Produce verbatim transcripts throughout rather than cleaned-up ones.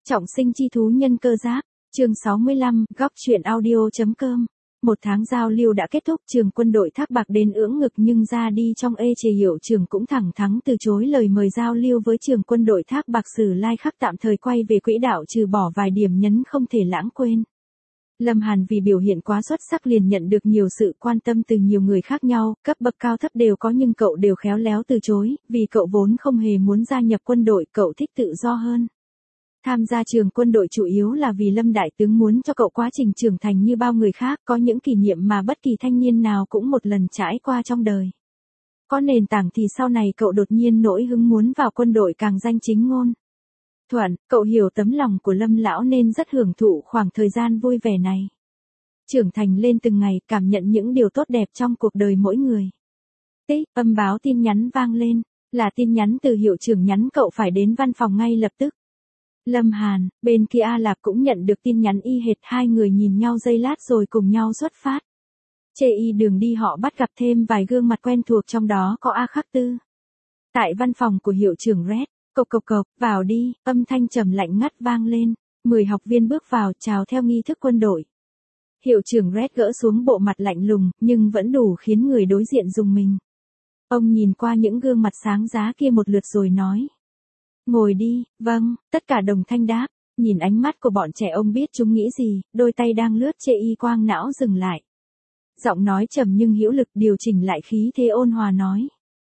Trọng sinh chi thú nhân cơ giáp, chương sáu mươi lăm, góc truyện audio.com. Một tháng giao lưu đã kết thúc, trường quân đội Thác Bạc đến ưỡng ngực nhưng ra đi trong ê chề. Hiệu trưởng cũng thẳng thắn từ chối lời mời giao lưu với trường quân đội Thác Bạc. Sử lai khắc tạm thời quay về quỹ đạo trừ bỏ vài điểm nhấn không thể lãng quên. Lâm Hàn vì biểu hiện quá xuất sắc liền nhận được nhiều sự quan tâm từ nhiều người khác nhau, cấp bậc cao thấp đều có nhưng cậu đều khéo léo từ chối, vì cậu vốn không hề muốn gia nhập quân đội, cậu thích tự do hơn. Tham gia trường quân đội chủ yếu là vì Lâm Đại Tướng muốn cho cậu quá trình trưởng thành như bao người khác, có những kỷ niệm mà bất kỳ thanh niên nào cũng một lần trải qua trong đời. Có nền tảng thì sau này cậu đột nhiên nổi hứng muốn vào quân đội càng danh chính ngôn thuận, cậu hiểu tấm lòng của Lâm lão nên rất hưởng thụ khoảng thời gian vui vẻ này. Trưởng thành lên từng ngày, cảm nhận những điều tốt đẹp trong cuộc đời mỗi người. Tích, âm báo tin nhắn vang lên, là tin nhắn từ hiệu trưởng nhắn cậu phải đến văn phòng ngay lập tức. Lâm Hàn, bên kia A Lạp cũng nhận được tin nhắn y hệt, hai người nhìn nhau giây lát rồi cùng nhau xuất phát. Chê y đường đi họ bắt gặp thêm vài gương mặt quen thuộc, trong đó có A Khắc Tư. Tại văn phòng của hiệu trưởng Red, cộc cộc cộc, vào đi, âm thanh trầm lạnh ngắt vang lên, mười học viên bước vào chào theo nghi thức quân đội. Hiệu trưởng Red gỡ xuống bộ mặt lạnh lùng, nhưng vẫn đủ khiến người đối diện rùng mình. Ông nhìn qua những gương mặt sáng giá kia một lượt rồi nói. Ngồi đi, vâng, tất cả đồng thanh đáp, nhìn ánh mắt của bọn trẻ ông biết chúng nghĩ gì, đôi tay đang lướt chê y quang não dừng lại. Giọng nói trầm nhưng hữu lực, điều chỉnh lại khí thế ôn hòa nói.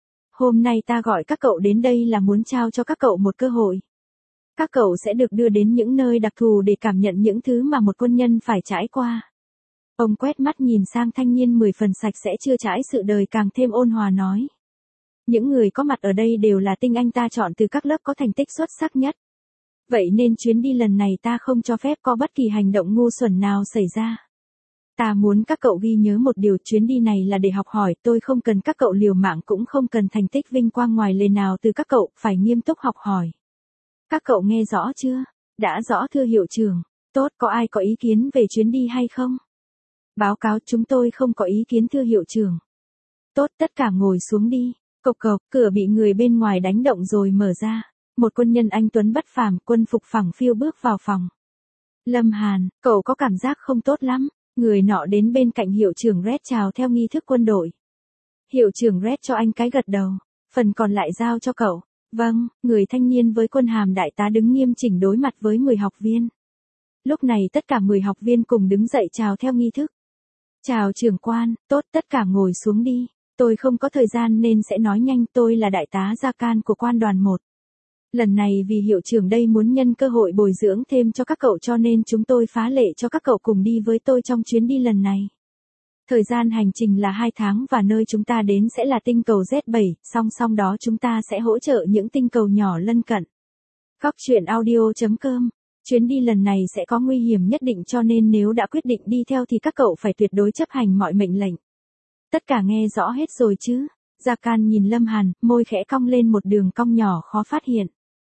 Hôm nay ta gọi các cậu đến đây là muốn trao cho các cậu một cơ hội. Các cậu sẽ được đưa đến những nơi đặc thù để cảm nhận những thứ mà một quân nhân phải trải qua. Ông quét mắt nhìn sang thanh niên mười phần sạch sẽ chưa trải sự đời càng thêm ôn hòa nói. Những người có mặt ở đây đều là tinh anh ta chọn từ các lớp có thành tích xuất sắc nhất. Vậy nên chuyến đi lần này ta không cho phép có bất kỳ hành động ngu xuẩn nào xảy ra. Ta muốn các cậu ghi nhớ một điều, chuyến đi này là để học hỏi, tôi không cần các cậu liều mạng, cũng không cần thành tích vinh quang ngoài lề nào từ các cậu, phải nghiêm túc học hỏi. Các cậu nghe rõ chưa? Đã rõ thưa hiệu trưởng. Tốt, có ai có ý kiến về chuyến đi hay không? Báo cáo, chúng tôi không có ý kiến thưa hiệu trưởng. Tốt, tất cả ngồi xuống đi. Cộc cộc, cửa bị người bên ngoài đánh động rồi mở ra. Một quân nhân anh tuấn bất phàm, quân phục phẳng phiu bước vào phòng. Lâm Hàn, cậu có cảm giác không tốt lắm. Người nọ đến bên cạnh hiệu trưởng Red chào theo nghi thức quân đội. Hiệu trưởng Red cho anh cái gật đầu. Phần còn lại giao cho cậu. Vâng, người thanh niên với quân hàm đại tá đứng nghiêm chỉnh đối mặt với mười học viên. Lúc này tất cả mười học viên cùng đứng dậy chào theo nghi thức. Chào trưởng quan, tốt, tất cả ngồi xuống đi. Tôi không có thời gian nên sẽ nói nhanh, tôi là đại tá Gia Can của quan đoàn một. Lần này vì hiệu trưởng đây muốn nhân cơ hội bồi dưỡng thêm cho các cậu cho nên chúng tôi phá lệ cho các cậu cùng đi với tôi trong chuyến đi lần này. Thời gian hành trình là hai tháng và nơi chúng ta đến sẽ là tinh cầu Z bảy, song song đó chúng ta sẽ hỗ trợ những tinh cầu nhỏ lân cận. Góc truyện audio.com. Chuyến đi lần này sẽ có nguy hiểm nhất định cho nên nếu đã quyết định đi theo thì các cậu phải tuyệt đối chấp hành mọi mệnh lệnh. Tất cả nghe rõ hết rồi chứ? Gia Can nhìn Lâm Hàn, môi khẽ cong lên một đường cong nhỏ khó phát hiện.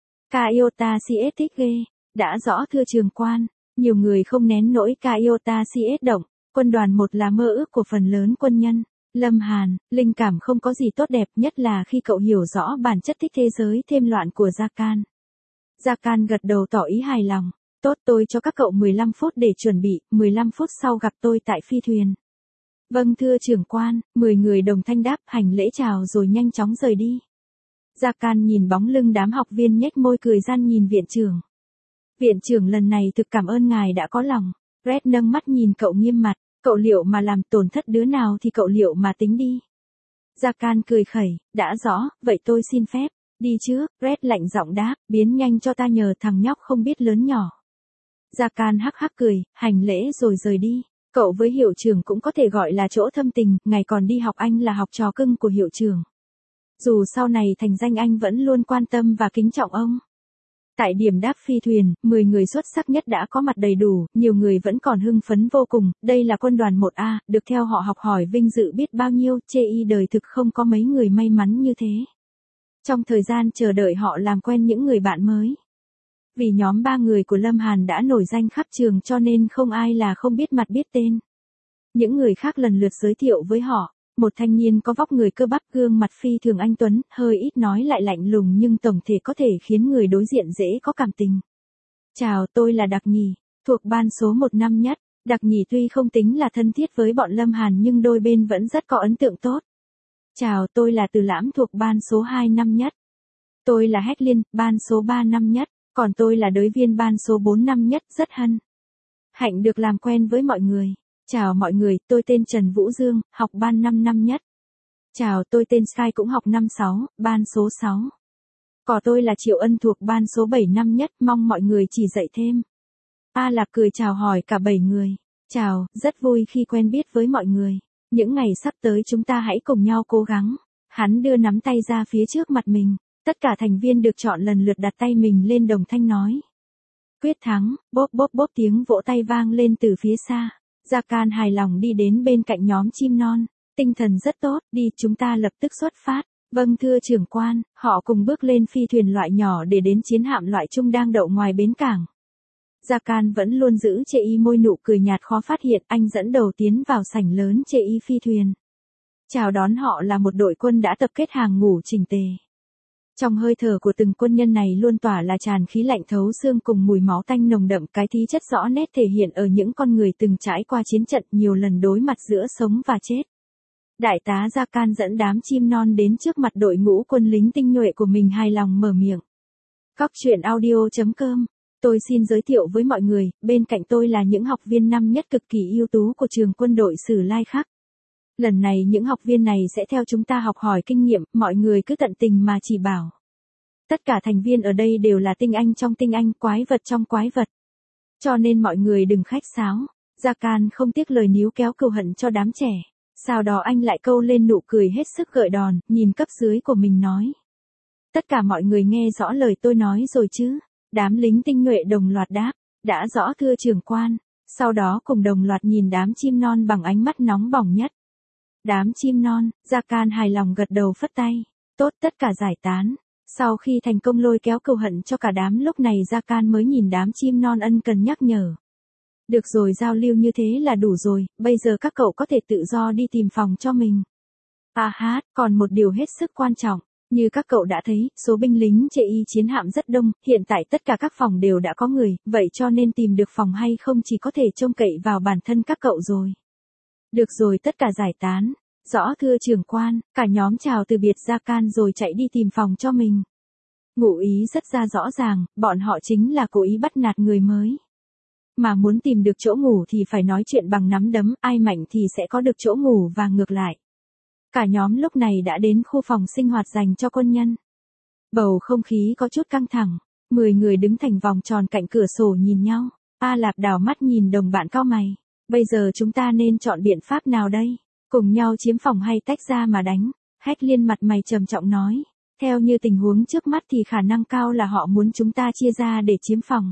Kaiota xê ét thích ghê. Đã rõ thưa trường quan. Nhiều người không nén nỗi Kaiota xê ét động. Quân đoàn một là mơ ước của phần lớn quân nhân. Lâm Hàn, linh cảm không có gì tốt đẹp, nhất là khi cậu hiểu rõ bản chất thích thế giới thêm loạn của Gia Can. Gia Can gật đầu tỏ ý hài lòng. Tốt, tôi cho các cậu mười lăm phút để chuẩn bị, mười lăm phút sau gặp tôi tại phi thuyền. Vâng thưa trưởng quan, mười người đồng thanh đáp hành lễ chào rồi nhanh chóng rời đi. Gia Can nhìn bóng lưng đám học viên nhếch môi cười gian nhìn viện trưởng. Viện trưởng lần này thực cảm ơn ngài đã có lòng. Red nâng mắt nhìn cậu nghiêm mặt, cậu liệu mà làm tổn thất đứa nào thì cậu liệu mà tính đi. Gia Can cười khẩy, đã rõ, vậy tôi xin phép, đi trước. Red lạnh giọng đáp, biến nhanh cho ta nhờ, thằng nhóc không biết lớn nhỏ. Gia Can hắc hắc cười, hành lễ rồi rời đi. Cậu với hiệu trưởng cũng có thể gọi là chỗ thâm tình, ngày còn đi học anh là học trò cưng của hiệu trưởng. Dù sau này thành danh anh vẫn luôn quan tâm và kính trọng ông. Tại điểm đáp phi thuyền, mười người xuất sắc nhất đã có mặt đầy đủ, nhiều người vẫn còn hưng phấn vô cùng, đây là quân đoàn một A, được theo họ học hỏi vinh dự biết bao nhiêu, chê y đời thực không có mấy người may mắn như thế. Trong thời gian chờ đợi họ làm quen những người bạn mới. Vì nhóm ba người của Lâm Hàn đã nổi danh khắp trường cho nên không ai là không biết mặt biết tên. Những người khác lần lượt giới thiệu với họ, một thanh niên có vóc người cơ bắp, gương mặt phi thường anh tuấn, hơi ít nói lại lạnh lùng nhưng tổng thể có thể khiến người đối diện dễ có cảm tình. Chào, tôi là Đặc Nhì, thuộc ban số một năm nhất. Đặc Nhì tuy không tính là thân thiết với bọn Lâm Hàn nhưng đôi bên vẫn rất có ấn tượng tốt. Chào, tôi là Từ Lãm thuộc ban số hai năm nhất. Tôi là Hách Liên, ban số ba năm nhất. Còn tôi là Đới Viên ban số bốn năm nhất, rất hân hạnh được làm quen với mọi người. Chào mọi người, tôi tên Trần Vũ Dương, học ban năm năm nhất. Chào, tôi tên Sky cũng học năm sáu, ban số sáu. Còn tôi là Triệu Ân thuộc ban số bảy năm nhất, mong mọi người chỉ dạy thêm. A Lạp cười chào hỏi cả bảy người. Chào, rất vui khi quen biết với mọi người. Những ngày sắp tới chúng ta hãy cùng nhau cố gắng. Hắn đưa nắm tay ra phía trước mặt mình. Tất cả thành viên được chọn lần lượt đặt tay mình lên đồng thanh nói. Quyết thắng, bốp bốp bốp tiếng vỗ tay vang lên từ phía xa. Gia Can hài lòng đi đến bên cạnh nhóm chim non. Tinh thần rất tốt, đi chúng ta lập tức xuất phát. Vâng thưa trưởng quan, họ cùng bước lên phi thuyền loại nhỏ để đến chiến hạm loại trung đang đậu ngoài bến cảng. Gia Can vẫn luôn giữ chê y môi nụ cười nhạt khó phát hiện, anh dẫn đầu tiến vào sảnh lớn chê y phi thuyền. Chào đón họ là một đội quân đã tập kết hàng ngũ chỉnh tề. Trong hơi thở của từng quân nhân này luôn tỏa là tràn khí lạnh thấu xương cùng mùi máu tanh nồng đậm, cái khí chất rõ nét thể hiện ở những con người từng trải qua chiến trận nhiều lần đối mặt giữa sống và chết. Đại tá Gia Can dẫn đám chim non đến trước mặt đội ngũ quân lính tinh nhuệ của mình hài lòng mở miệng. Góc truyện audio chấm com. Tôi xin giới thiệu với mọi người, bên cạnh tôi là những học viên năm nhất cực kỳ ưu tú của trường quân đội Sử Lai Khắc. Lần này những học viên này sẽ theo chúng ta học hỏi kinh nghiệm, mọi người cứ tận tình mà chỉ bảo. Tất cả thành viên ở đây đều là tinh anh trong tinh anh, quái vật trong quái vật. Cho nên mọi người đừng khách sáo. Gia Can không tiếc lời níu kéo cừu hận cho đám trẻ. Sau đó anh lại câu lên nụ cười hết sức gợi đòn, nhìn cấp dưới của mình nói. Tất cả mọi người nghe rõ lời tôi nói rồi chứ? Đám lính tinh nhuệ đồng loạt đáp. Đã rõ thưa trưởng quan. Sau đó cùng đồng loạt nhìn đám chim non bằng ánh mắt nóng bỏng nhất. Đám chim non, Gia Can hài lòng gật đầu phất tay. Tốt, tất cả giải tán. Sau khi thành công lôi kéo cừu hận cho cả đám, lúc này Gia Can mới nhìn đám chim non ân cần nhắc nhở. Được rồi, giao lưu như thế là đủ rồi, bây giờ các cậu có thể tự do đi tìm phòng cho mình. À hát, còn một điều hết sức quan trọng, như các cậu đã thấy, số binh lính chê y chiến hạm rất đông, hiện tại tất cả các phòng đều đã có người, vậy cho nên tìm được phòng hay không chỉ có thể trông cậy vào bản thân các cậu rồi. Được rồi, tất cả giải tán. Rõ thưa trưởng quan, cả nhóm chào từ biệt Gia Can rồi chạy đi tìm phòng cho mình. Ngụ ý rất ra rõ ràng, bọn họ chính là cố ý bắt nạt người mới. Mà muốn tìm được chỗ ngủ thì phải nói chuyện bằng nắm đấm, ai mạnh thì sẽ có được chỗ ngủ và ngược lại. Cả nhóm lúc này đã đến khu phòng sinh hoạt dành cho quân nhân. Bầu không khí có chút căng thẳng, mười người đứng thành vòng tròn cạnh cửa sổ nhìn nhau. A Lạp đảo mắt nhìn đồng bạn cau mày. Bây giờ chúng ta nên chọn biện pháp nào đây? Cùng nhau chiếm phòng hay tách ra mà đánh? Hách Liên mặt mày trầm trọng nói. Theo như tình huống trước mắt thì khả năng cao là họ muốn chúng ta chia ra để chiếm phòng.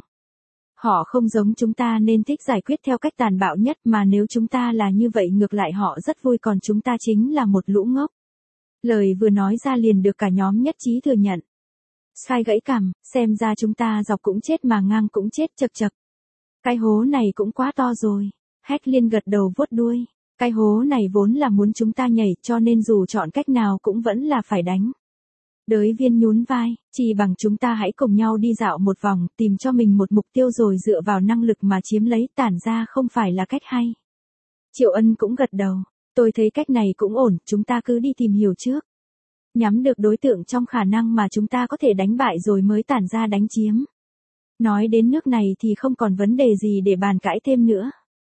Họ không giống chúng ta nên thích giải quyết theo cách tàn bạo nhất, mà nếu chúng ta là như vậy ngược lại họ rất vui, còn chúng ta chính là một lũ ngốc. Lời vừa nói ra liền được cả nhóm nhất trí thừa nhận. Sky gãy cằm, xem ra chúng ta dọc cũng chết mà ngang cũng chết, chật chật. Cái hố này cũng quá to rồi. Hách Liên gật đầu vuốt đuôi. Cái hố này vốn là muốn chúng ta nhảy, cho nên dù chọn cách nào cũng vẫn là phải đánh. Đới Viên nhún vai, chỉ bằng chúng ta hãy cùng nhau đi dạo một vòng, tìm cho mình một mục tiêu rồi dựa vào năng lực mà chiếm lấy, tản ra không phải là cách hay. Triệu Ân cũng gật đầu, tôi thấy cách này cũng ổn, chúng ta cứ đi tìm hiểu trước. Nhắm được đối tượng trong khả năng mà chúng ta có thể đánh bại rồi mới tản ra đánh chiếm. Nói đến nước này thì không còn vấn đề gì để bàn cãi thêm nữa.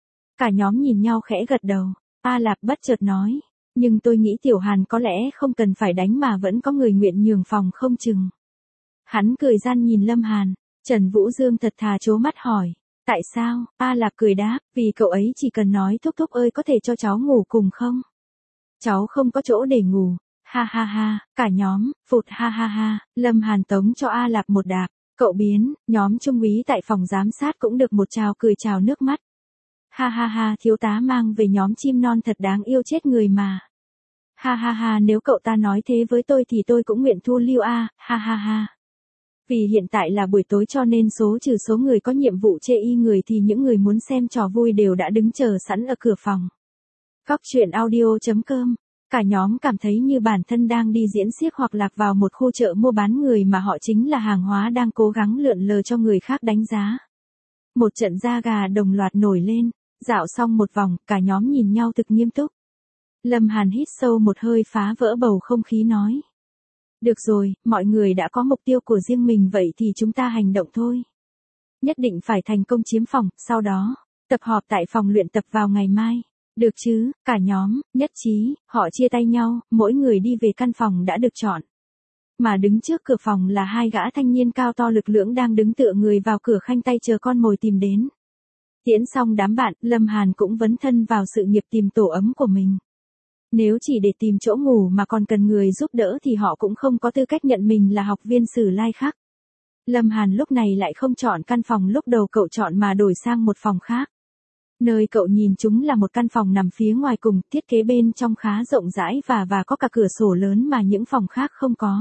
Cả nhóm nhìn nhau khẽ gật đầu, A Lạp bất chợt nói. Nhưng tôi nghĩ Tiểu Hàn có lẽ không cần phải đánh mà vẫn có người nguyện nhường phòng không chừng. Hắn cười gian nhìn Lâm Hàn, Trần Vũ Dương thật thà trố mắt hỏi, tại sao? A Lạp cười đáp, vì cậu ấy chỉ cần nói thúc thúc ơi có thể cho cháu ngủ cùng không? Cháu không có chỗ để ngủ, ha ha ha, cả nhóm, phụt ha ha ha, Lâm Hàn tống cho A Lạp một đạp, cậu biến, nhóm trung úy tại phòng giám sát cũng được một trào cười trào nước mắt. Ha ha ha, thiếu tá mang về nhóm chim non thật đáng yêu chết người mà. Ha ha ha, nếu cậu ta nói thế với tôi thì tôi cũng nguyện thu lưu a, ha ha ha. Vì hiện tại là buổi tối cho nên số trừ số người có nhiệm vụ chê y người thì những người muốn xem trò vui đều đã đứng chờ sẵn ở cửa phòng. Góc truyện audio chấm com Cả nhóm cảm thấy như bản thân đang đi diễn xiếc hoặc lạc vào một khu chợ mua bán người mà họ chính là hàng hóa đang cố gắng lượn lờ cho người khác đánh giá. Một trận da gà đồng loạt nổi lên, dạo xong một vòng, cả nhóm nhìn nhau thực nghiêm túc. Lâm Hàn hít sâu một hơi phá vỡ bầu không khí nói. Được rồi, mọi người đã có mục tiêu của riêng mình vậy thì chúng ta hành động thôi. Nhất định phải thành công chiếm phòng, sau đó, tập họp tại phòng luyện tập vào ngày mai. Được chứ, cả nhóm, nhất trí, họ chia tay nhau, mỗi người đi về căn phòng đã được chọn. Mà đứng trước cửa phòng là hai gã thanh niên cao to lực lưỡng đang đứng tựa người vào cửa khanh tay chờ con mồi tìm đến. Tiễn xong đám bạn, Lâm Hàn cũng vấn thân vào sự nghiệp tìm tổ ấm của mình. Nếu chỉ để tìm chỗ ngủ mà còn cần người giúp đỡ thì họ cũng không có tư cách nhận mình là học viên Sử Lai Khắc. Lâm Hàn lúc này lại không chọn căn phòng lúc đầu cậu chọn mà đổi sang một phòng khác. Nơi cậu nhìn chúng là một căn phòng nằm phía ngoài cùng, thiết kế bên trong khá rộng rãi và và có cả cửa sổ lớn mà những phòng khác không có.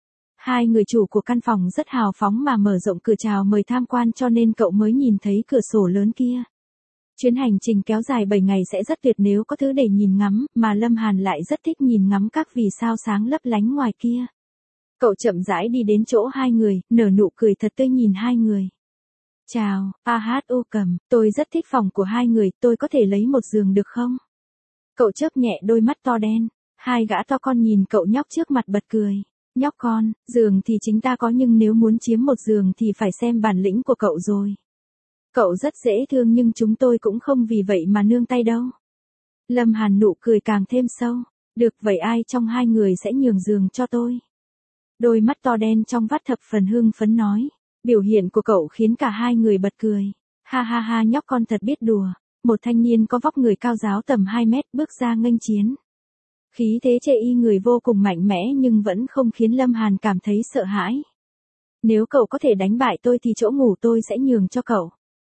Hai người chủ của căn phòng rất hào phóng mà mở rộng cửa chào mời tham quan cho nên cậu mới nhìn thấy cửa sổ lớn kia. Chuyến hành trình kéo dài bảy ngày sẽ rất tuyệt nếu có thứ để nhìn ngắm, mà Lâm Hàn lại rất thích nhìn ngắm các vì sao sáng lấp lánh ngoài kia. Cậu chậm rãi đi đến chỗ hai người, nở nụ cười thật tươi nhìn hai người. Chào, a hát u Cầm, tôi rất thích phòng của hai người, tôi có thể lấy một giường được không? Cậu chớp nhẹ đôi mắt to đen, hai gã to con nhìn cậu nhóc trước mặt bật cười. Nhóc con, giường thì chính ta có nhưng nếu muốn chiếm một giường thì phải xem bản lĩnh của cậu rồi. Cậu rất dễ thương nhưng chúng tôi cũng không vì vậy mà nương tay đâu. Lâm Hàn nụ cười càng thêm sâu. Được vậy ai trong hai người sẽ nhường giường cho tôi? Đôi mắt to đen trong vắt thập phần hưng phấn nói. Biểu hiện của cậu khiến cả hai người bật cười. Ha ha ha nhóc con thật biết đùa. Một thanh niên có vóc người cao ráo tầm hai mét bước ra nghênh chiến. Khí thế chê y người vô cùng mạnh mẽ nhưng vẫn không khiến Lâm Hàn cảm thấy sợ hãi. Nếu cậu có thể đánh bại tôi thì chỗ ngủ tôi sẽ nhường cho cậu.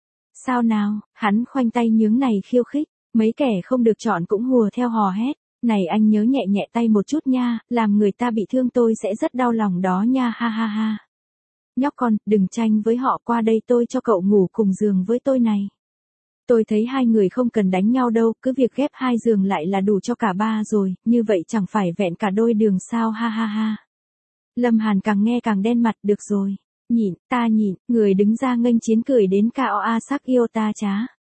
Sao nào, hắn khoanh tay nhướng này khiêu khích, mấy kẻ không được chọn cũng hùa theo hò hét. Này anh nhớ nhẹ nhẹ tay một chút nha, làm người ta bị thương tôi sẽ rất đau lòng đó nha ha ha ha. Nhóc con, đừng tranh với họ qua đây tôi cho cậu ngủ cùng giường với tôi này. Tôi thấy hai người không cần đánh nhau đâu, cứ việc ghép hai giường lại là đủ cho cả ba rồi, như vậy chẳng phải vẹn cả đôi đường sao ha ha ha. Lâm Hàn càng nghe càng đen mặt, được rồi. Nhịn, ta nhịn, người đứng ra nghênh chiến cười đến cao a sắc yêu ta chá.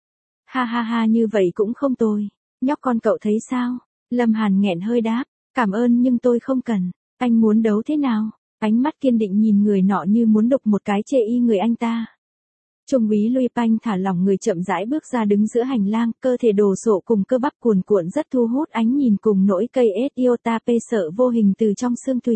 Ha ha ha như vậy cũng không tồi. Nhóc con cậu thấy sao? Lâm Hàn nghẹn hơi đáp, cảm ơn nhưng tôi không cần. Anh muốn đấu thế nào? Ánh mắt kiên định nhìn người nọ như muốn đục một cái chê y người anh ta. Trung úy Lui Panh thả lỏng người chậm rãi bước ra đứng giữa hành lang, cơ thể đồ sộ cùng cơ bắp cuồn cuộn rất thu hút ánh nhìn cùng nỗi cây ết yêu ta pê sợ vô hình từ trong xương tùy.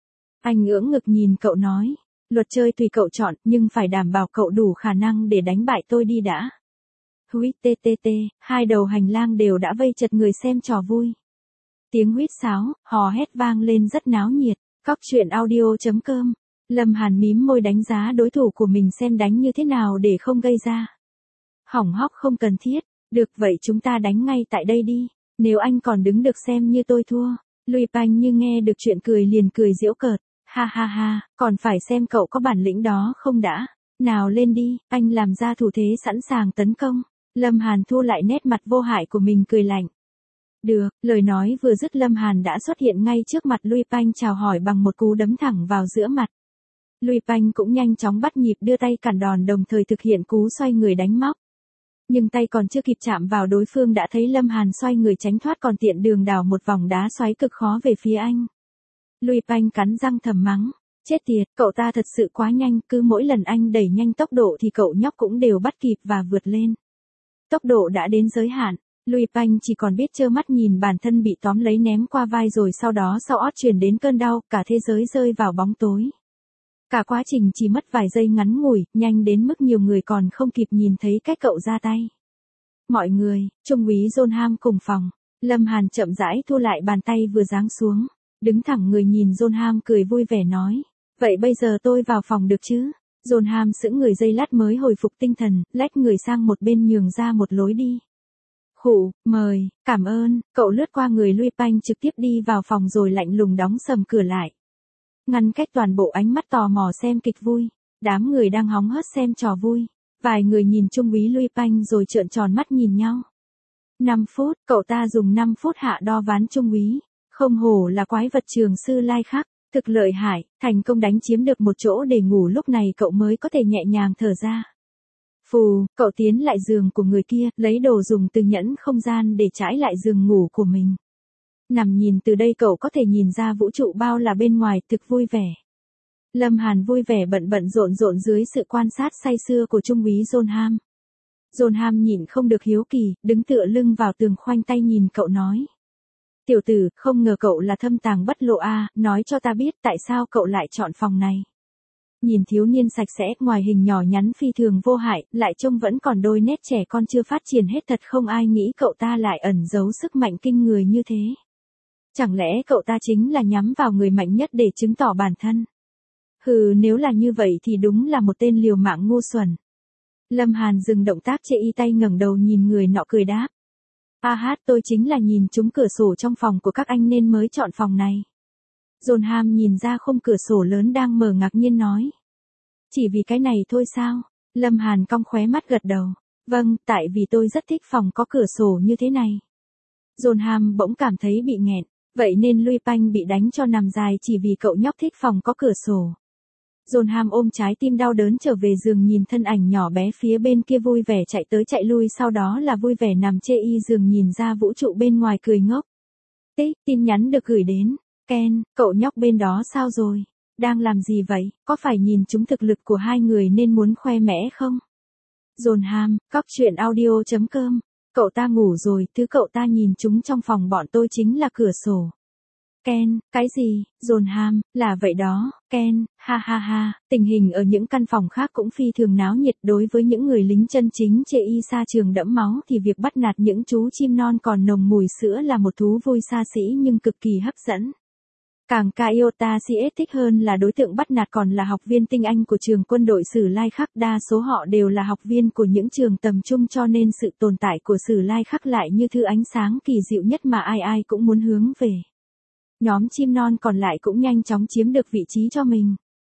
Anh ưỡng ngực nhìn cậu nói, luật chơi tùy cậu chọn nhưng phải đảm bảo cậu đủ khả năng để đánh bại tôi đi đã. Huýt tê tê tê, hai đầu hành lang đều đã vây chật người xem trò vui. Tiếng huýt sáo, hò hét vang lên rất náo nhiệt. Góc truyện audio chấm com. Lâm Hàn mím môi đánh giá đối thủ của mình xem đánh như thế nào để không gây ra. Hỏng hóc không cần thiết. Được vậy chúng ta đánh ngay tại đây đi. Nếu anh còn đứng được xem như tôi thua. Lui Panh như nghe được chuyện cười liền cười giễu cợt. Ha ha ha, còn phải xem cậu có bản lĩnh đó không đã. Nào lên đi, anh làm ra thủ thế sẵn sàng tấn công. Lâm Hàn thu lại nét mặt vô hại của mình cười lạnh. Được, lời nói vừa dứt Lâm Hàn đã xuất hiện ngay trước mặt Lui Panh chào hỏi bằng một cú đấm thẳng vào giữa mặt. Lui Panh cũng nhanh chóng bắt nhịp đưa tay cản đòn đồng thời thực hiện cú xoay người đánh móc. Nhưng tay còn chưa kịp chạm vào đối phương đã thấy Lâm Hàn xoay người tránh thoát còn tiện đường đảo một vòng đá xoáy cực khó về phía anh. Lui Panh cắn răng thầm mắng, chết tiệt, cậu ta thật sự quá nhanh, cứ mỗi lần anh đẩy nhanh tốc độ thì cậu nhóc cũng đều bắt kịp và vượt lên. Tốc độ đã đến giới hạn. Lui Panh chỉ còn biết trơ mắt nhìn bản thân bị tóm lấy ném qua vai rồi sau đó sau ót truyền đến cơn đau, cả thế giới rơi vào bóng tối. Cả quá trình chỉ mất vài giây ngắn ngủi, nhanh đến mức nhiều người còn không kịp nhìn thấy cách cậu ra tay. Mọi người, Trung úy John cùng phòng, Lâm Hàn chậm rãi thu lại bàn tay vừa giáng xuống, đứng thẳng người nhìn John cười vui vẻ nói, vậy bây giờ tôi vào phòng được chứ? John sững người giây lát mới hồi phục tinh thần, lách người sang một bên nhường ra một lối đi. Khụ, mời, cảm ơn, cậu lướt qua người Lui Panh trực tiếp đi vào phòng rồi lạnh lùng đóng sầm cửa lại. Ngăn cách toàn bộ ánh mắt tò mò xem kịch vui, đám người đang hóng hớt xem trò vui. Vài người nhìn Trung úy Lui Panh rồi trợn tròn mắt nhìn nhau. năm phút, cậu ta dùng năm phút hạ đo ván trung úy. Không hổ là quái vật trường sư Lai Khắc, thực lợi hại, thành công đánh chiếm được một chỗ để ngủ, lúc này cậu mới có thể nhẹ nhàng thở ra. Phù, cậu tiến lại giường của người kia, lấy đồ dùng từ nhẫn không gian để trải lại giường ngủ của mình. Nằm nhìn từ đây cậu có thể nhìn ra vũ trụ bao la bên ngoài, thực vui vẻ. Lâm Hàn vui vẻ bận bận rộn rộn dưới sự quan sát say sưa của trung úy John Ham. John Ham nhịn không được hiếu kỳ, đứng tựa lưng vào tường khoanh tay nhìn cậu nói. Tiểu tử, không ngờ cậu là thâm tàng bất lộ a, nói cho ta biết tại sao cậu lại chọn phòng này. Nhìn thiếu niên sạch sẽ, ngoài hình nhỏ nhắn phi thường vô hại, lại trông vẫn còn đôi nét trẻ con chưa phát triển hết, thật không ai nghĩ cậu ta lại ẩn giấu sức mạnh kinh người như thế. Chẳng lẽ cậu ta chính là nhắm vào người mạnh nhất để chứng tỏ bản thân? Hừ, nếu là như vậy thì đúng là một tên liều mạng ngu xuẩn. Lâm Hàn dừng động tác chê y tay ngẩng đầu nhìn người nọ cười đáp. A hát, tôi chính là nhìn trúng cửa sổ trong phòng của các anh nên mới chọn phòng này. John Ham nhìn ra khung cửa sổ lớn đang mở ngạc nhiên nói. Chỉ vì cái này thôi sao? Lâm Hàn cong khóe mắt gật đầu. Vâng, tại vì tôi rất thích phòng có cửa sổ như thế này. John Ham bỗng cảm thấy bị nghẹn, vậy nên Lui Panh bị đánh cho nằm dài chỉ vì cậu nhóc thích phòng có cửa sổ. John Ham ôm trái tim đau đớn trở về giường, nhìn thân ảnh nhỏ bé phía bên kia vui vẻ chạy tới chạy lui, sau đó là vui vẻ nằm chê y giường nhìn ra vũ trụ bên ngoài cười ngốc. Tích, tin nhắn được gửi đến. Ken, cậu nhóc bên đó sao rồi? Đang làm gì vậy? Có phải nhìn chúng thực lực của hai người nên muốn khoe mẽ không? John Ham, cóc truyện audio chấm com. Cậu ta ngủ rồi, thứ cậu ta nhìn chúng trong phòng bọn tôi chính là cửa sổ. Ken, cái gì? John Ham, là vậy đó, Ken, ha ha ha, tình hình ở những căn phòng khác cũng phi thường náo nhiệt, đối với những người lính chân chính chê y xa trường đẫm máu thì việc bắt nạt những chú chim non còn nồng mùi sữa là một thú vui xa xỉ nhưng cực kỳ hấp dẫn. Càng ca Iota xê ét thích hơn là đối tượng bắt nạt còn là học viên tinh anh của trường quân đội Sử Lai Khắc, đa số họ đều là học viên của những trường tầm trung cho nên sự tồn tại của Sử Lai Khắc lại như thứ ánh sáng kỳ diệu nhất mà ai ai cũng muốn hướng về. Nhóm chim non còn lại cũng nhanh chóng chiếm được vị trí cho mình.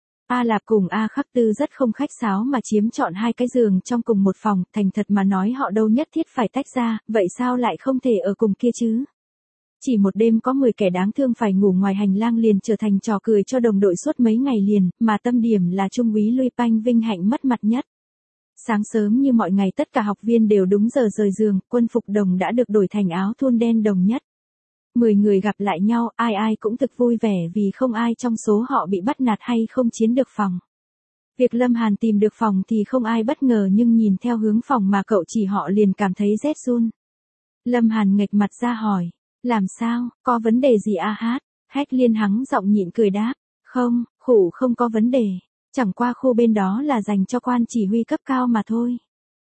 A Lạp cùng A Khắc Tư rất không khách sáo mà chiếm trọn hai cái giường trong cùng một phòng, thành thật mà nói họ đâu nhất thiết phải tách ra, vậy sao lại không thể ở cùng kia chứ? Chỉ một đêm có mười kẻ đáng thương phải ngủ ngoài hành lang liền trở thành trò cười cho đồng đội suốt mấy ngày liền, mà tâm điểm là trung úy Lui Panh vinh hạnh mất mặt nhất. Sáng sớm như mọi ngày tất cả học viên đều đúng giờ rời giường, quân phục đồng đã được đổi thành áo thun đen đồng nhất. Mười người gặp lại nhau, ai ai cũng thực vui vẻ vì không ai trong số họ bị bắt nạt hay không chiếm được phòng. Việc Lâm Hàn tìm được phòng thì không ai bất ngờ nhưng nhìn theo hướng phòng mà cậu chỉ họ liền cảm thấy rét run. Lâm Hàn nghệch mặt ra hỏi. Làm sao, có vấn đề gì a hát? Hách Liên hắng giọng nhịn cười đáp. Không, khủ không có vấn đề. Chẳng qua khu bên đó là dành cho quan chỉ huy cấp cao mà thôi.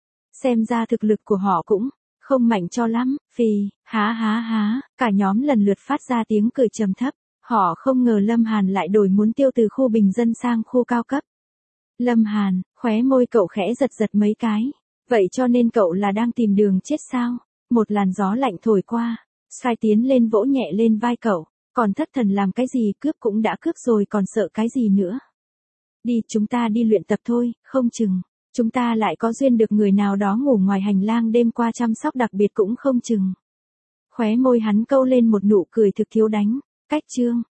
Xem ra thực lực của họ cũng không mạnh cho lắm, phì, há há há, cả nhóm lần lượt phát ra tiếng cười trầm thấp. Họ không ngờ Lâm Hàn lại đổi muốn tiêu từ khu bình dân sang khu cao cấp. Lâm Hàn, khóe môi cậu khẽ giật giật mấy cái. Vậy cho nên cậu là đang tìm đường chết sao? Một làn gió lạnh thổi qua. Sai tiến lên vỗ nhẹ lên vai cậu, còn thất thần làm cái gì, cướp cũng đã cướp rồi còn sợ cái gì nữa. Đi, chúng ta đi luyện tập thôi, không chừng, chúng ta lại có duyên được người nào đó ngủ ngoài hành lang đêm qua chăm sóc đặc biệt cũng không chừng. Khóe môi hắn câu lên một nụ cười thực thiếu đánh, cách chương.